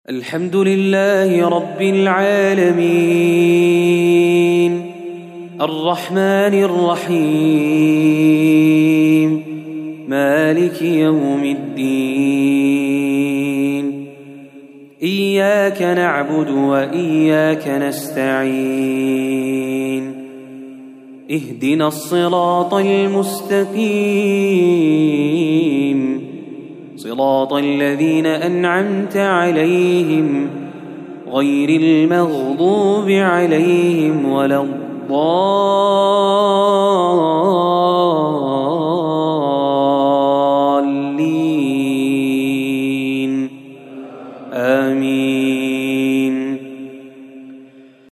الحمد لله رب العالمين الرحمن الرحيم مالك يوم الدين إياك نعبد وإياك نستعين اهدنا الصراط المستقيم صراط الذين أنعمت عليهم غير المغضوب عليهم ولا الضالين.